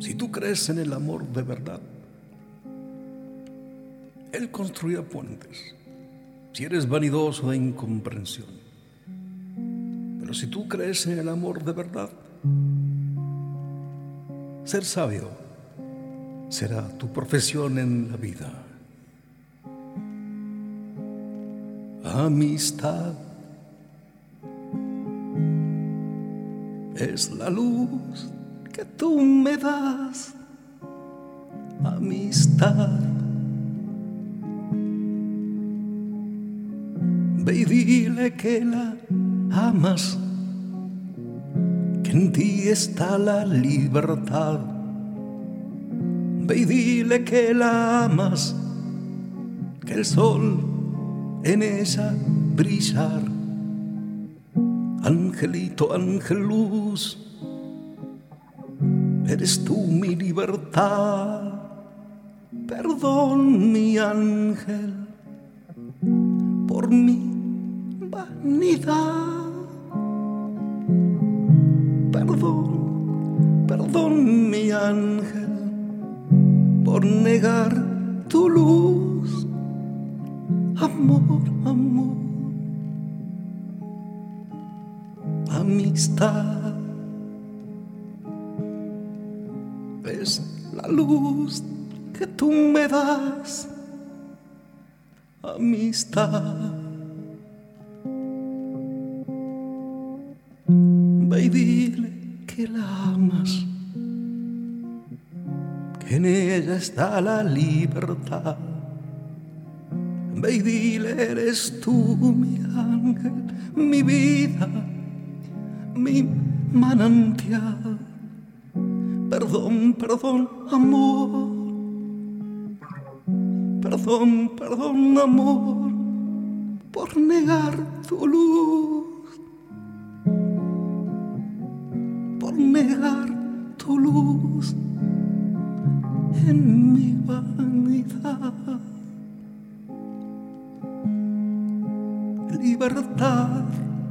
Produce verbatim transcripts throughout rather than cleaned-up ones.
Si tú crees en el amor de verdad, Él construirá puentes. Si eres vanidoso de incomprensión, pero si tú crees en el amor de verdad, ser sabio será tu profesión en la vida. Amistad es la luz que tú me das. Amistad, ve y dile que la amas, que en ti está la libertad. Ve y dile que la amas, que el sol en ella brillar. Angelito, ángel luz, eres tú mi libertad. Perdón, mi ángel, por mi vanidad. Perdón, perdón, mi ángel, por negar tu luz. Amor, amor, amistad es la luz que tú me das. Amistad, ve y dile que la amas, que en ella está la libertad. Ve y dile, eres tú mi ángel, mi vida, mi manantial. Perdón, perdón, amor. Perdón, perdón, amor, por negar tu luz. Por negar tu luz en mi vanidad. Libertad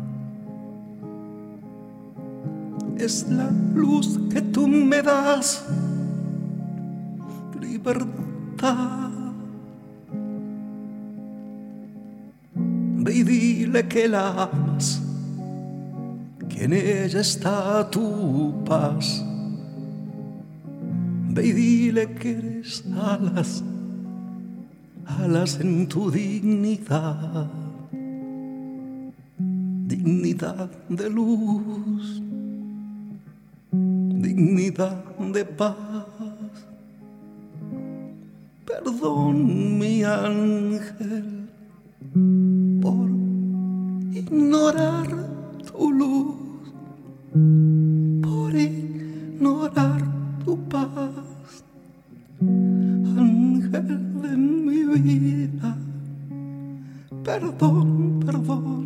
es la luz que tú me das. Libertad, ve y dile que la amas, que en ella está tu paz. Ve y dile que eres alas, alas en tu dignidad. Dignidad de luz, dignidad de paz. Perdón, mi ángel, por ignorar tu luz, por ignorar tu paz. Ángel de mi vida, perdón, perdón,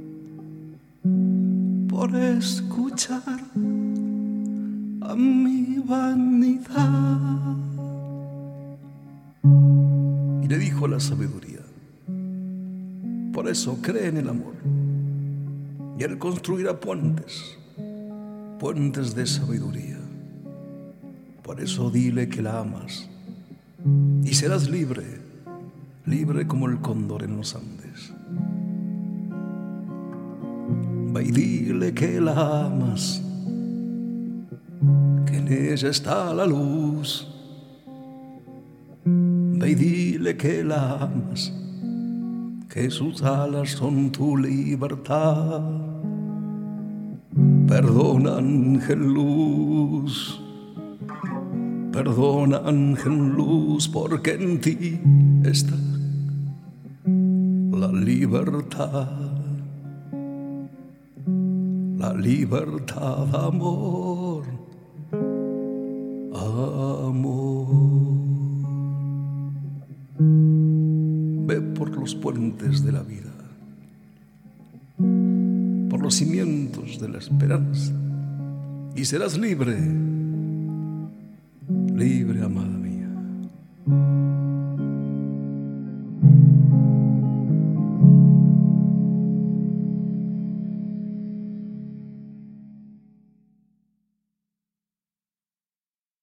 por escuchar a mi vanidad. Y le dijo la sabiduría: por eso cree en el amor, y Él construirá puentes, puentes de sabiduría. Por eso dile que la amas, y serás libre, libre como el cóndor en los Andes. Ve y dile que la amas, que en ella está la luz. Ve y dile que la amas, que sus alas son tu libertad. Perdona, ángel luz, perdona, ángel luz, porque en ti está la libertad. La libertad, amor, amor. Ve por los puentes de la vida, por los cimientos de la esperanza, y serás libre, libre, amado.